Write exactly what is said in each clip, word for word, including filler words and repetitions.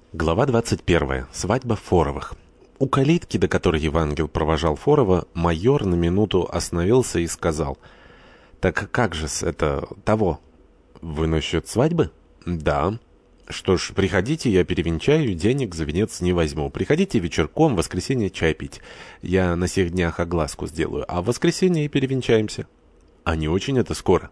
Глава двадцать первая. Свадьба Форовых. У калитки, до которой Евангел провожал Форова, майор на минуту остановился и сказал: «Так как же-с это того? Вы насчет свадьбы?» «Да». «Что ж, приходите, я перевенчаю, денег за венец не возьму. Приходите вечерком, в воскресенье чай пить. Я на сих днях огласку сделаю, а в воскресенье и перевенчаемся». «А не очень это скоро?»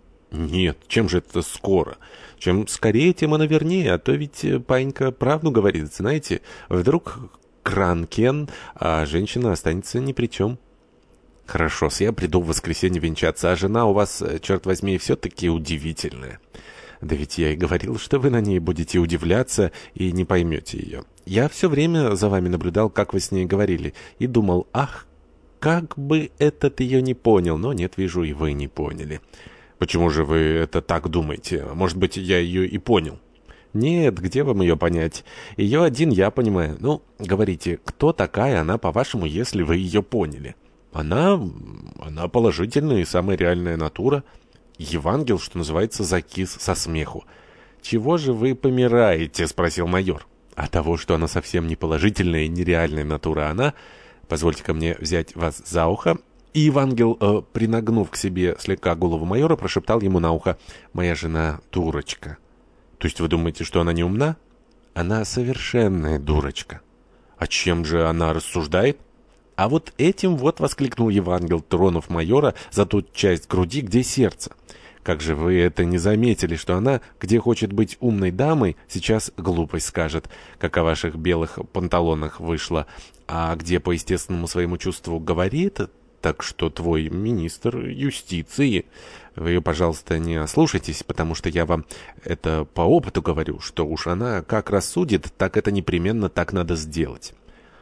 «Нет, чем же это скоро? Чем скорее, тем оно вернее, а то ведь паинька правду говорит, знаете, вдруг кран-кен, а женщина останется ни при чем». «Хорошо-с, я приду в воскресенье венчаться, а жена у вас, черт возьми, все-таки удивительная». «Да ведь я и говорил, что вы на ней будете удивляться и не поймете ее. Я все время за вами наблюдал, как вы с ней говорили, и думал, ах, как бы этот ее не понял, но нет, вижу, и вы не поняли». «Почему же вы это так думаете? Может быть, я ее и понял?» «Нет, где вам ее понять? Ее один я понимаю. Ну, говорите, кто такая она, по-вашему, если вы ее поняли?» «Она... она положительная и самая реальная натура. Евангел, что называется, закис со смеху». «Чего же вы помираете?» — спросил майор. «А того, что она совсем не положительная и нереальная натура, она... Позвольте-ка мне взять вас за ухо». И Евангел, э, принагнув к себе слегка голову майора, прошептал ему на ухо: «Моя жена дурочка». «То есть вы думаете, что она не умна?» «Она совершенная дурочка». «А чем же она рассуждает?» «А вот этим вот», — воскликнул Евангел, тронув майора за ту часть груди, где сердце. «Как же вы это не заметили, что она, где хочет быть умной дамой, сейчас глупость скажет, как о ваших белых панталонах вышло, а где по естественному своему чувству говорит...» Так что твой министр юстиции... Вы ее, пожалуйста, не ослушайтесь, потому что я вам это по опыту говорю, что уж она как рассудит, так это непременно так надо сделать».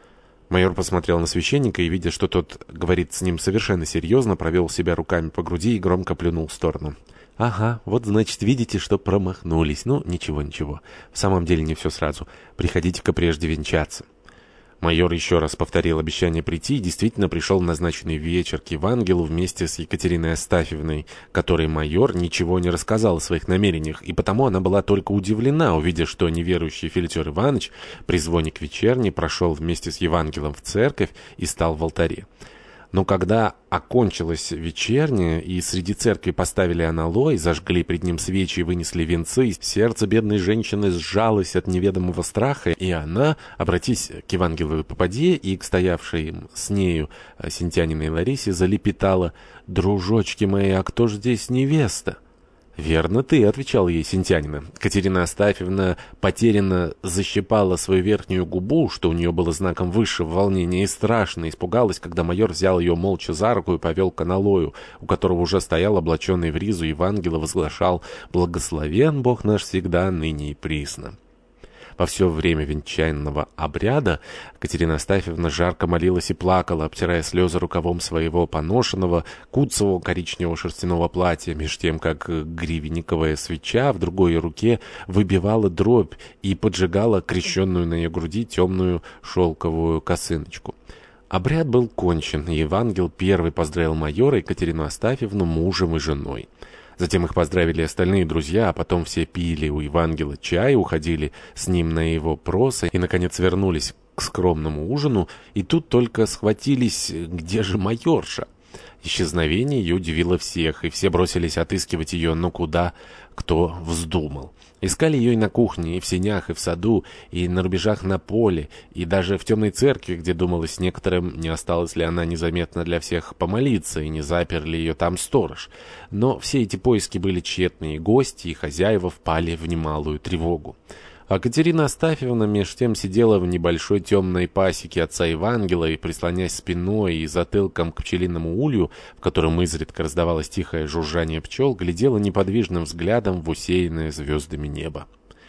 Майор посмотрел на священника и, видя, что тот говорит с ним совершенно серьезно, провел себя руками по груди и громко плюнул в сторону. «Ага, вот, значит, видите, что промахнулись. Ну, ничего, ничего. В самом деле не все сразу. Приходите-ка прежде венчаться». Майор еще раз повторил обещание прийти и действительно пришел в назначенный вечер к Евангелу вместе с Екатериной Астафьевной, которой майор ничего не рассказал о своих намерениях, и потому она была только удивлена, увидев, что неверующий Филитер Иванович при звоне к вечерне прошел вместе с Евангелом в церковь и стал в алтаре. Но когда окончилась вечерня, и среди церкви поставили аналой, зажгли пред ним свечи и вынесли венцы, сердце бедной женщины сжалось от неведомого страха, и она, обратись к Евангеловой попадье и к стоявшей с нею Синтяниной Ларисе, залепетала: «Дружочки мои, а кто ж здесь невеста?» «Верно ты», — отвечала ей Синтянина. Катерина Астафьевна потерянно защипала свою верхнюю губу, что у нее было знаком высшего волнения, и страшно испугалась, когда майор взял ее молча за руку и повел к аналою, у которого уже стоял облаченный в ризу Евангел и возглашал: «Благословен Бог наш всегда, ныне и присно». Во все время венчального обряда Катерина Астафьевна жарко молилась и плакала, обтирая слезы рукавом своего поношенного куцевого коричневого шерстяного платья, меж тем, как гривенниковая свеча в другой руке выбивала дробь и поджигала крещенную на ее груди темную шелковую косыночку. Обряд был кончен, и Евангел первый поздравил майора и Катерину Астафьевну мужем и женой. Затем их поздравили остальные друзья, а потом все пили у Евангела чай, уходили с ним на его просы и, наконец, вернулись к скромному ужину, и тут только схватились: где же майорша? Исчезновение ее удивило всех, и все бросились отыскивать ее, но куда кто вздумал. Искали ее и на кухне, и в сенях, и в саду, и на рубежах на поле, и даже в темной церкви, где думалось некоторым, не осталась ли она незаметно для всех помолиться, и не запер ли ее там сторож. Но все эти поиски были тщетны, и гости, и хозяева впали в немалую тревогу. А Катерина Астафьевна меж тем сидела в небольшой темной пасеке отца Евангела и, прислонясь спиной и затылком к пчелиному улью, в котором изредка раздавалось тихое жужжание пчел, глядела неподвижным взглядом в усеянное звездами небо.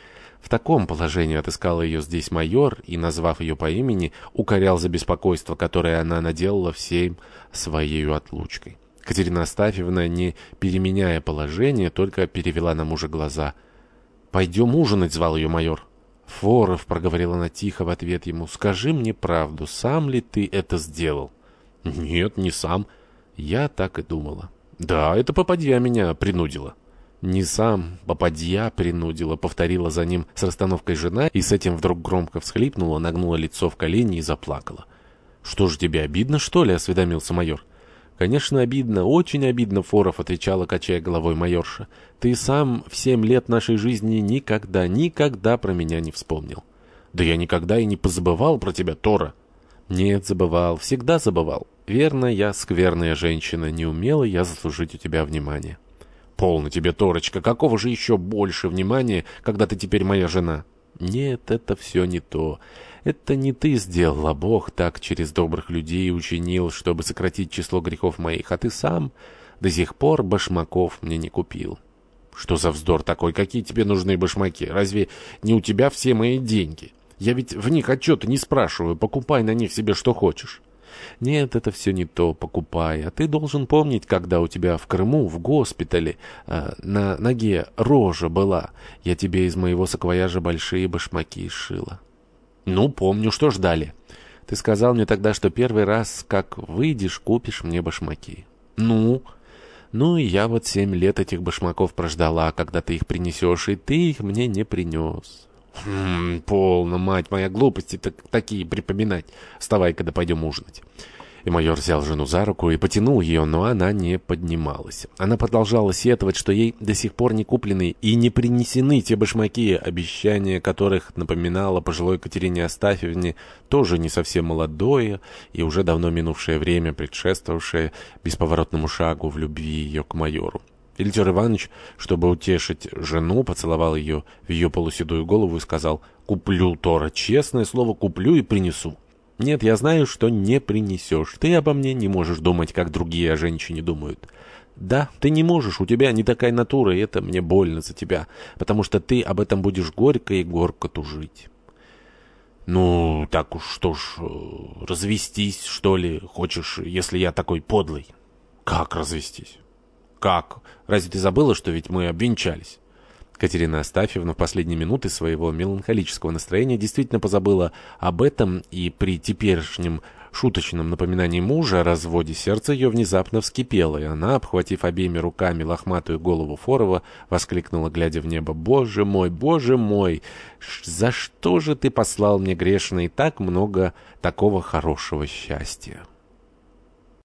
В таком положении отыскал ее здесь майор и, назвав ее по имени, укорял за беспокойство, которое она наделала всем своей отлучкой. Катерина Астафьевна, не переменяя положение, только перевела на мужа глаза. «Пойдем ужинать», — звал ее майор. «Форов», — проговорила она тихо в ответ ему, — «скажи мне правду, сам ли ты это сделал?» «Нет, не сам». «Я так и думала». «Да, это попадья меня принудила». «Не сам, попадья принудила», — повторила за ним с расстановкой жена, и с этим вдруг громко всхлипнула, нагнула лицо в колени и заплакала. «Что ж тебе, обидно, что ли?» — осведомился майор. «Конечно, обидно, очень обидно, Форов», — отвечала, качая головой майорша. «Ты сам в семь лет нашей жизни никогда, никогда про меня не вспомнил». «Да я никогда и не позабывал про тебя, Тора». «Нет, забывал, всегда забывал. Верно, я скверная женщина, не умела я заслужить у тебя внимание». «Полно тебе, Торочка, какого же еще больше внимания, когда ты теперь моя жена?» «Нет, это все не то. Это не ты сделал, а Бог так через добрых людей учинил, чтобы сократить число грехов моих, а ты сам до сих пор башмаков мне не купил». «Что за вздор такой? Какие тебе нужны башмаки? Разве не у тебя все мои деньги? Я ведь в них отчета не спрашиваю, покупай на них себе что хочешь». «Нет, это все не то, покупай. А ты должен помнить, когда у тебя в Крыму, в госпитале, э, на ноге рожа была. Я тебе из моего саквояжа большие башмаки сшила». «Ну, помню, что ж далее?» «Ты сказал мне тогда, что первый раз, как выйдешь, купишь мне башмаки». «Ну?» «Ну, и я вот семь лет этих башмаков прождала, когда ты их принесешь, и ты их мне не принес». «Хм, полно, мать моя, глупости так, такие припоминать. Вставай, когда пойдем ужинать». И майор взял жену за руку и потянул ее, но она не поднималась. Она продолжала сетовать, что ей до сих пор не куплены и не принесены те башмаки, обещание которых напоминало пожилой Катерине Астафьевне, тоже не совсем молодое и уже давно минувшее время, предшествовавшее бесповоротному шагу в любви ее к майору. Филитер Иванович, чтобы утешить жену, поцеловал ее в ее полуседую голову и сказал: «Куплю, Тора, честное слово, куплю и принесу». «Нет, я знаю, что не принесешь. Ты обо мне не можешь думать, как другие о женщине думают». «Да, ты не можешь, у тебя не такая натура, и это мне больно за тебя, потому что ты об этом будешь горько и горько тужить». «Ну, так уж что ж, развестись, что ли, хочешь, если я такой подлый?» «Как развестись?» «Как? Разве ты забыла, что ведь мы обвенчались?» Катерина Астафьевна в последние минуты своего меланхолического настроения действительно позабыла об этом, и при теперешнем шуточном напоминании мужа о разводе сердце ее внезапно вскипело, и она, обхватив обеими руками лохматую голову Форова, воскликнула, глядя в небо: «Боже мой, боже мой! За что же ты послал мне, грешный, так много такого хорошего счастья?»